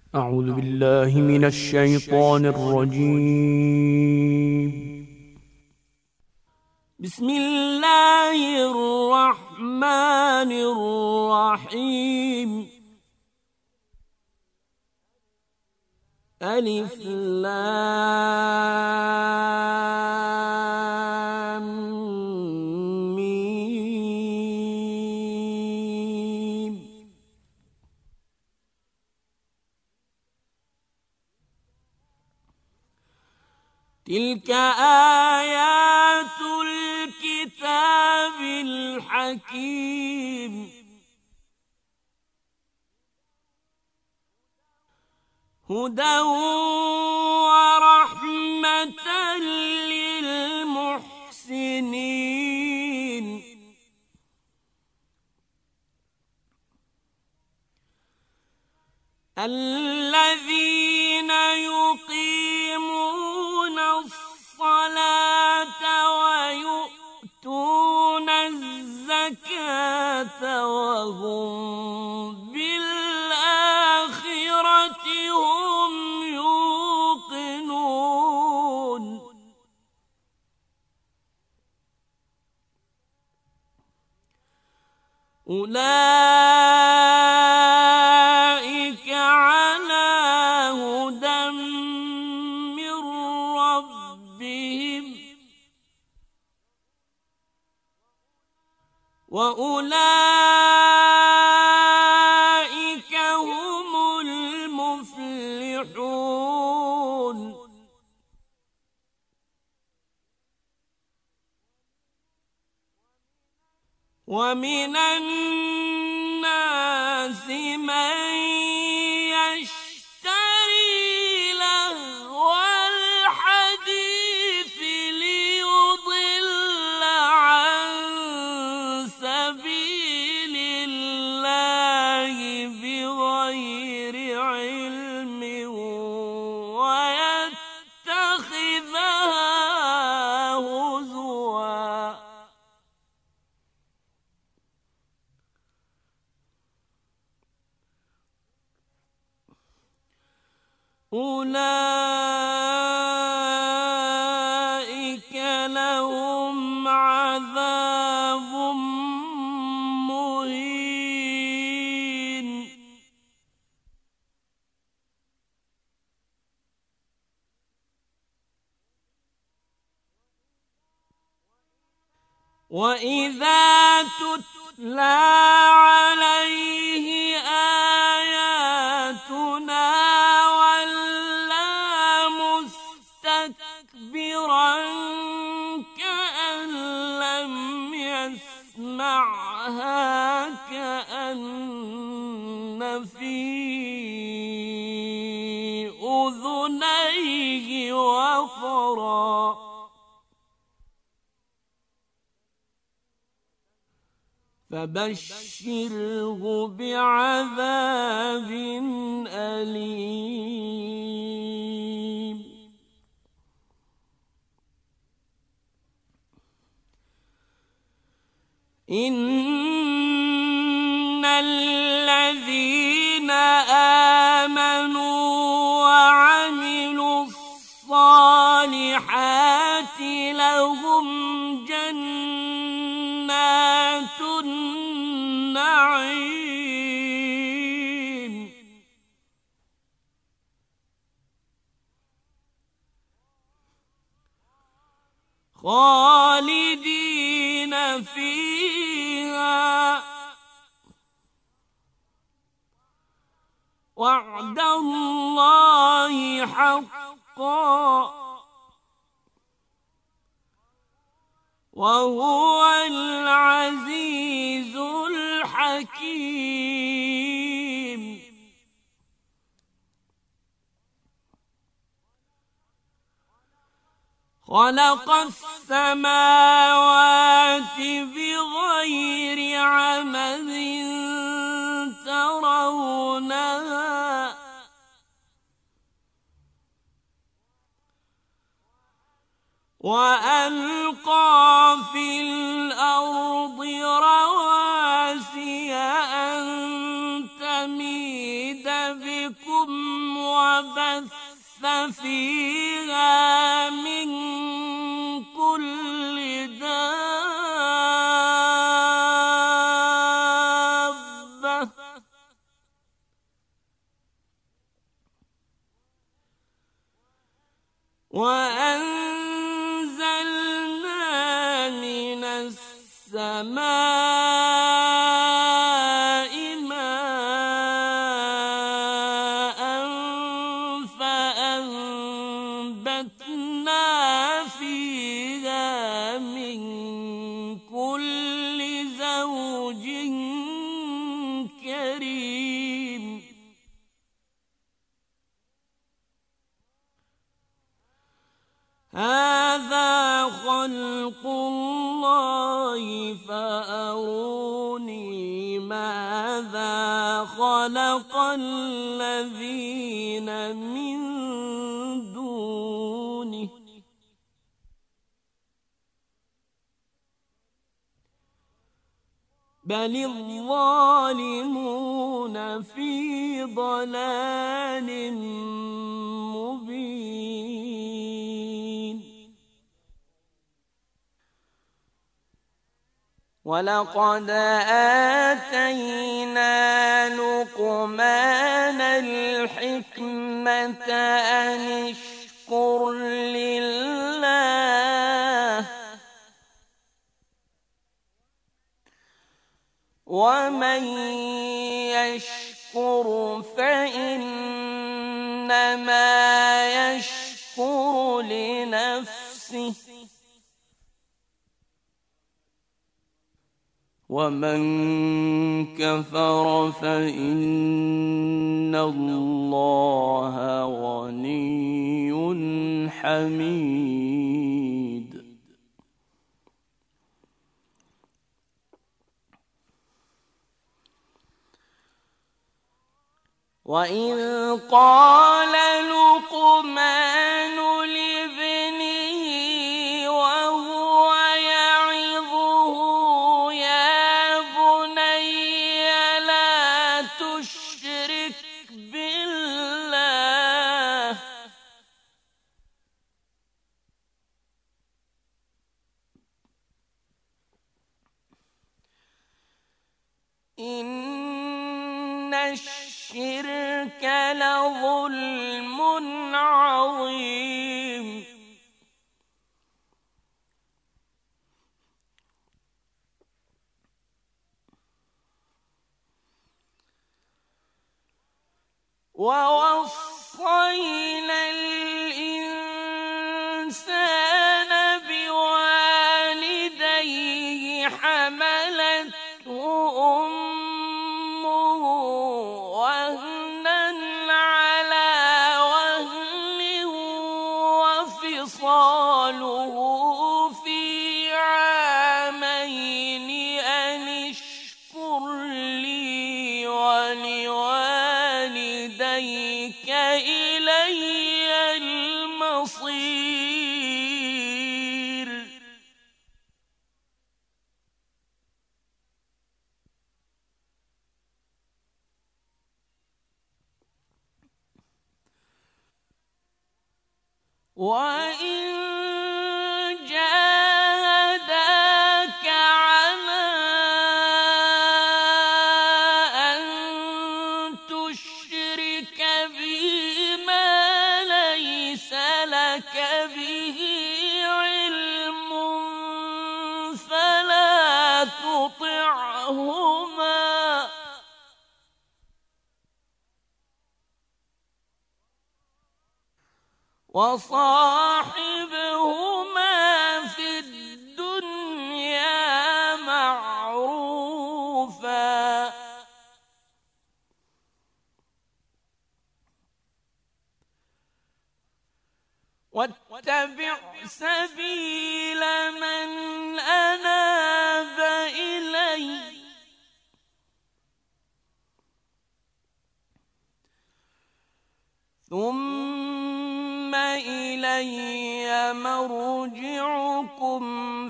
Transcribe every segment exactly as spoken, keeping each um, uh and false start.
أعوذ بالله من الشيطان الرجيم. بسم الله الرحمن الرحيم. ألف لام ميم. تلك آيات الكتاب الحكيم. هدى ورحمة للمحسنين. الذين يقيمون الصلاة ويؤتون الزكاة وهم بالآخرة هم يوقنون. أولئك على هدى من ربهم وأولئك هم المفلحون. ومن الناس من يشتري لهو الحديث ليضل عن سبيل الله بغير علم ويتخذها هزوا. أولئك لهم عذاب مهين. وإذا تتلى عليه آياتنا مستكبرا كأن لم يسمعها كأن في أذنيه وقرا. فبشره بعذاب أليم. إن الذين آمنوا وعملوا الصالحات لهم جنات النعيم. خالدين فيها وعد الله حقا وهو العزيز الحكيم. خلق السماوات بغير عمد ترونها وألقى في الأرض رواسي أن تميد بكم وبث فيها من كل دابة وأنزلنا من السماء ماء فأنبتنا فيها من كل زوج كريم هذا خلق الله فأروني ماذا خلق الذين من دونه بل الظالمون في ضلال مبين ولقد آتينا لقمان الحكمة أن اشكر لله ومن يشكر فإنما يشكر لنفسه ومن كفر فإن الله غني حميد وإذ قال لقمان لابنه وهو يعظه يا بني لا تشرك بالله إن الشرك لظلم عظيم ووصينا الإنسان بوالديه حملته أمه وهنا على وهن وفصاله في عامين أن اشكر لي ولوالديك إلي المصير وإن جاهداك على أن تشرك بي ما ليس لك به علم فلا تطعهما وصاحبهما في الدنيا معروفا واتبع سبيل من أناب إلي ثم إلي مرجعكم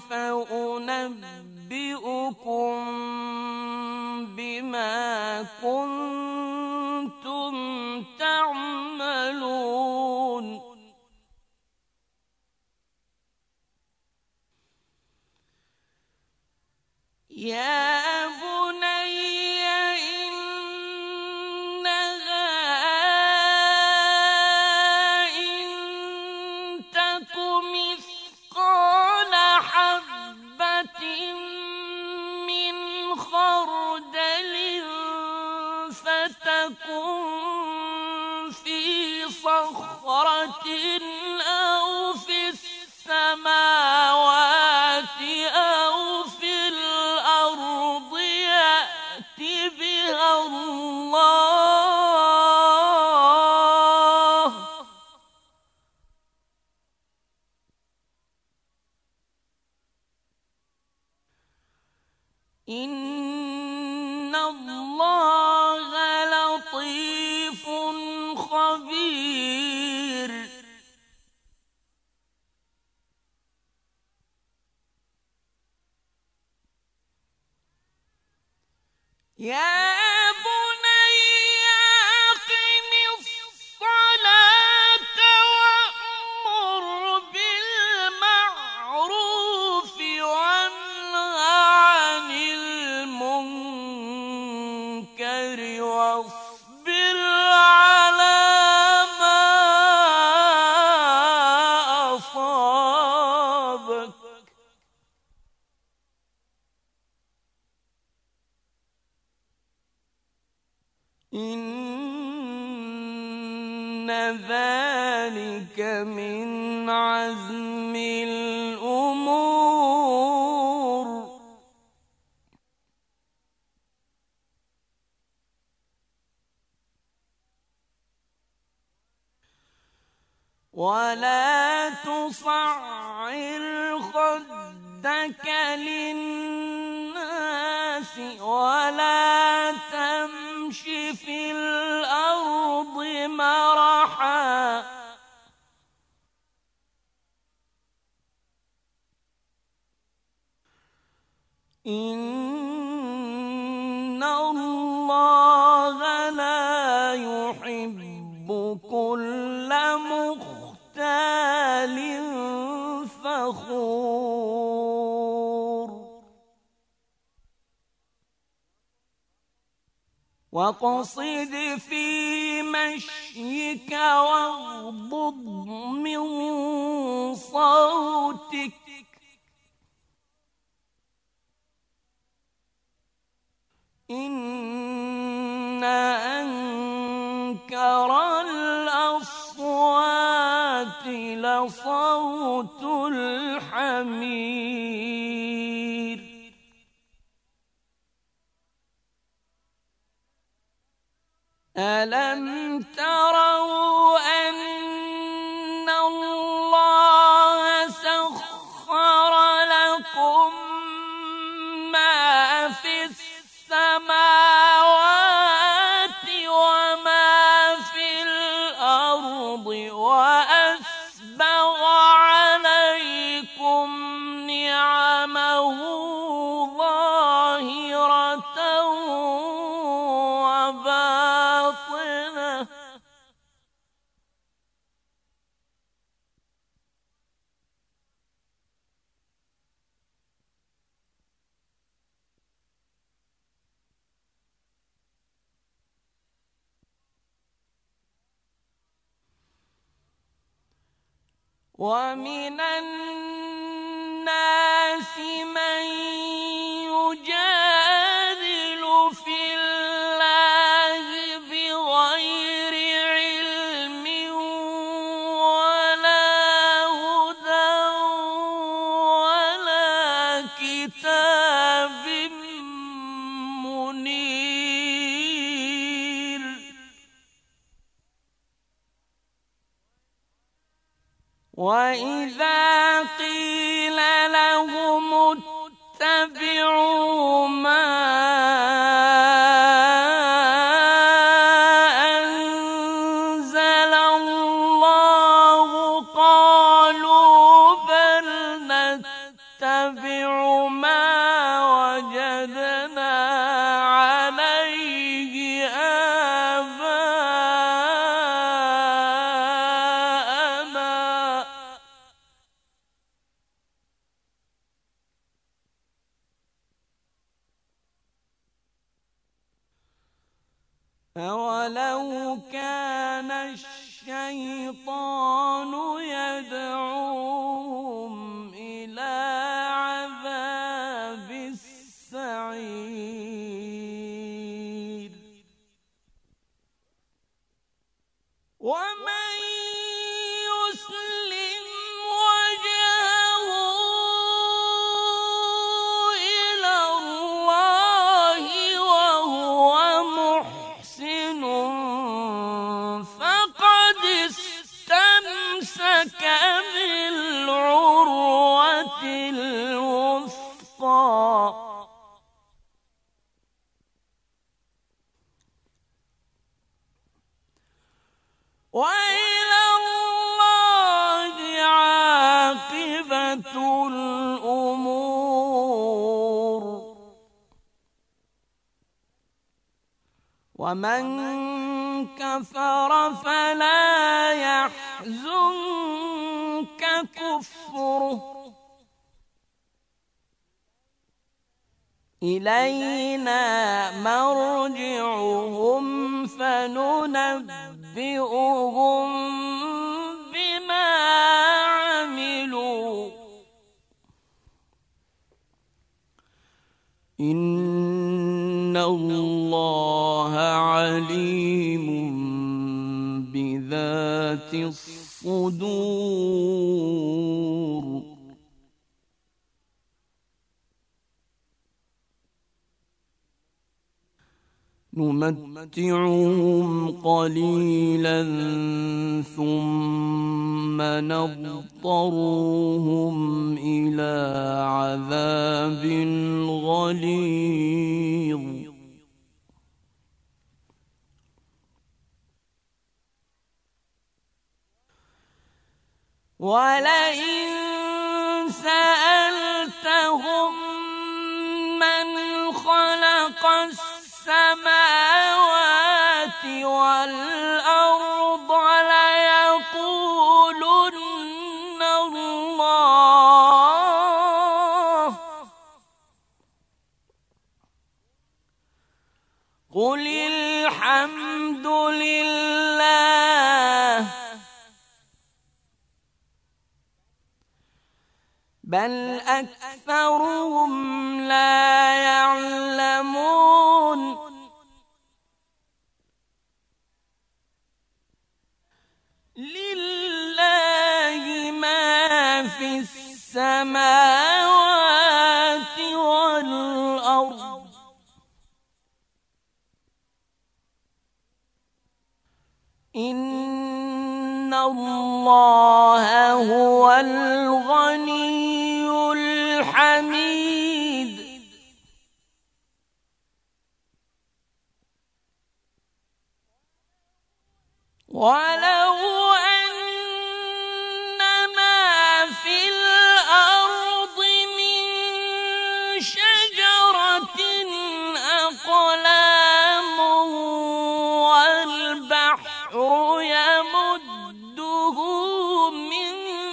فأنبئكم بما كنتم تعملون صخرة أو في السماوات أو في الأرض يأت بها الله إن الله لطيف خبير يا بني أقم الصلاة وأمر بالمعروف وانه عن المنكر واصبر على ما أصابك إن ذلك من عزم الأمور ولا تصعر خدك للناس ولا تمش في الأرض مرحا إن الله لا يحب كل مختال فخور واقصد في مشيك واغضض من صوتك إن أنكر الأصوات لصوت الحمير ألم تروا أن الله سخر لكم ما في السماوات وما في الأرض وأسبغ عليكم نعمه ظاهرة وباطنة ومن الناس من يجادل في الله بغير علم ولا هدى ولا كتاب منير وإذا قيل لهم اتبعوا ما أنزل الله قالوا بل نتبع ما وجدنا عليه آباءنا أولو كان الشيطان يدعوهم إلى عذاب السعير وما بالعروة الوثقى وإلى الله عاقبة الأمور ومن كفر فلا يحزنك كفره إلينا مرجعهم فننبئهم بما عملوا إن الله عليم بذات الصدور نمتعهم قليلا ثم نضطرهم إلى عذاب غليظ ولئن سألتهم من خلق السماوات والأرض ليقولن الله قل الحمد لله بل أكثرهم لا يعلمون لله ما في السماوات والأرض إن الله هو الغني الحميد ولو أن ما في الأرض من شجرة أقلام والبحر يمده من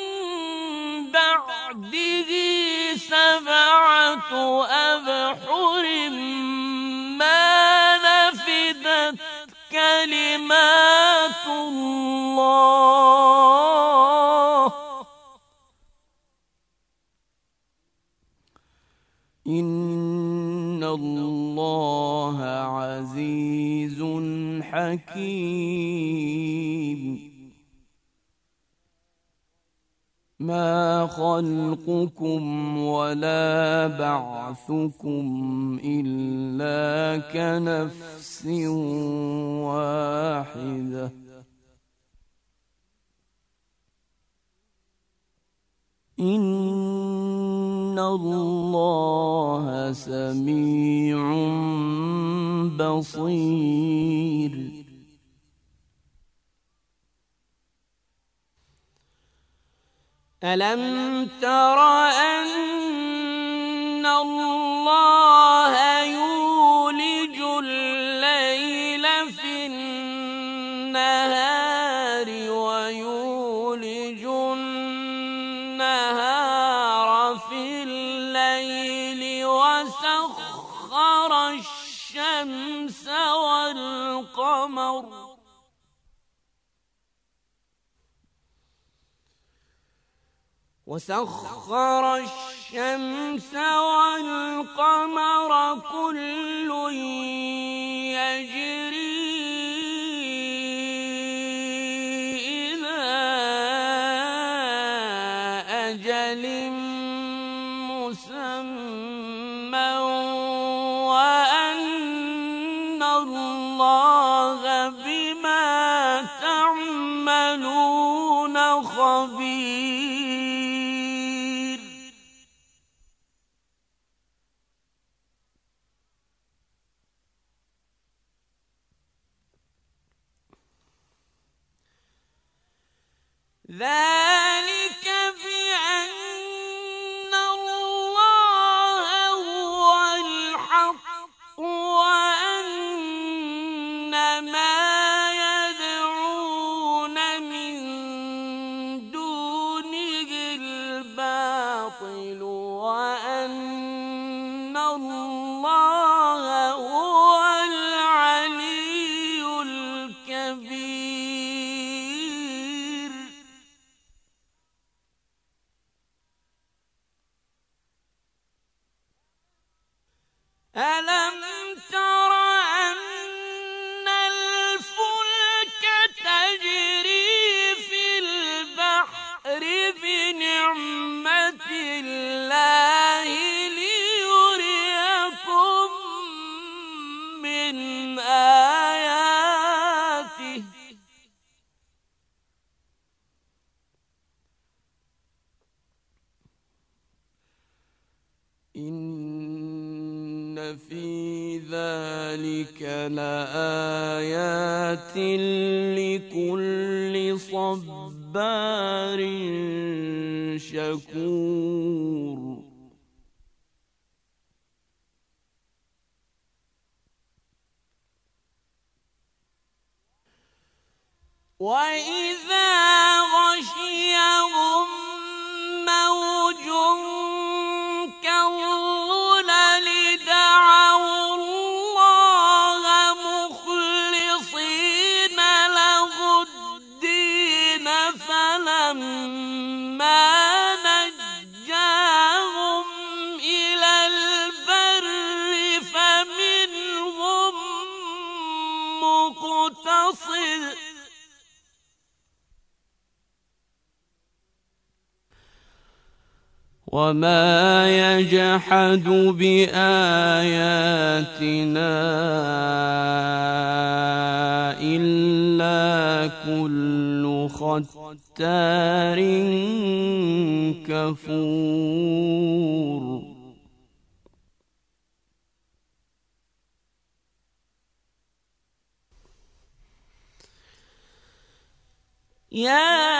بعده سبعة أبحر ما نفدت كلمات الله إن الله عزيز حكيم ما خلقكم ولا بعثكم إلا كنفس واحدة إن الله سميع بصير ألم تر أن الله يولج الليل في النهار ويولج النهار في الليل وسخر الشمس والقمر وسخر الشمس والقمر كل يجري إلى أجل مسمى وأن الله بما تعملون خبير خبير. ذلك بأن الله هو الحق وأن ما يدعون من دونه الباطل وأن الله هو العلي الكبير. ألم تر أن الفلك تجري في البحر بنعمة الله ليريكم من آياته إن في ذلك لآيات لكل صبار شكور. وإذا غشيهم موج كالظلل دعوا الله مخلصين له الدين فلما نجاهم إلى البر فمنهم مقتصد وما يجحد بآياتنا إلا كل ختار كفور. يا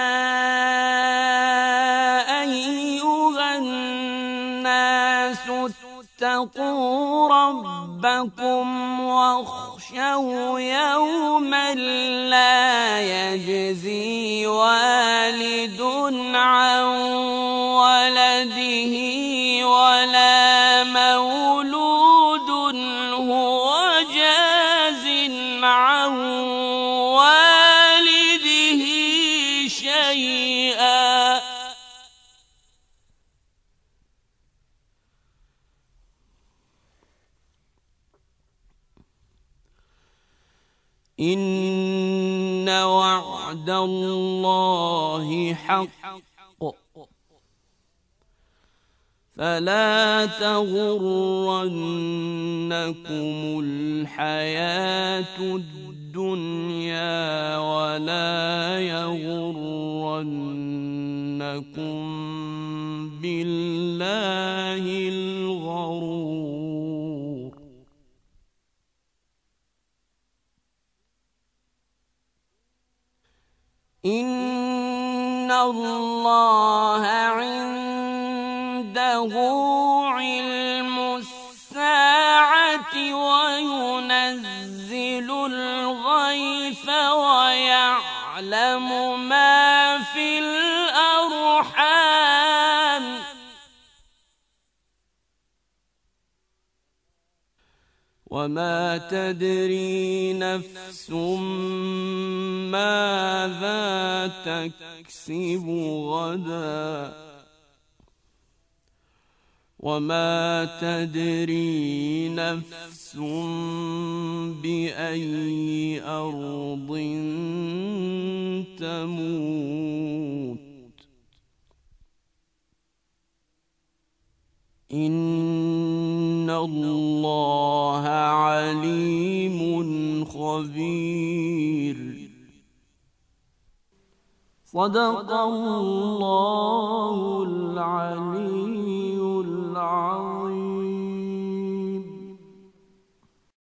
اتقوا ربكم واخشوا يوما لا يجزي والد عن ولده ولا مولود هو جاز عن والده شيئا إن وعد الله حق فلا تغرنكم الحياة الدنيا ولا يغرنكم بالله الغرور. إن الله عنده علم الساعة وينزل الغيث ويعلم ما في الأرحام وما تدري نفس ماذا تكسب غدا وما تدري نفس بأي أرض تموت. إن الله عليم خبير. صدق الله العلي العظيم.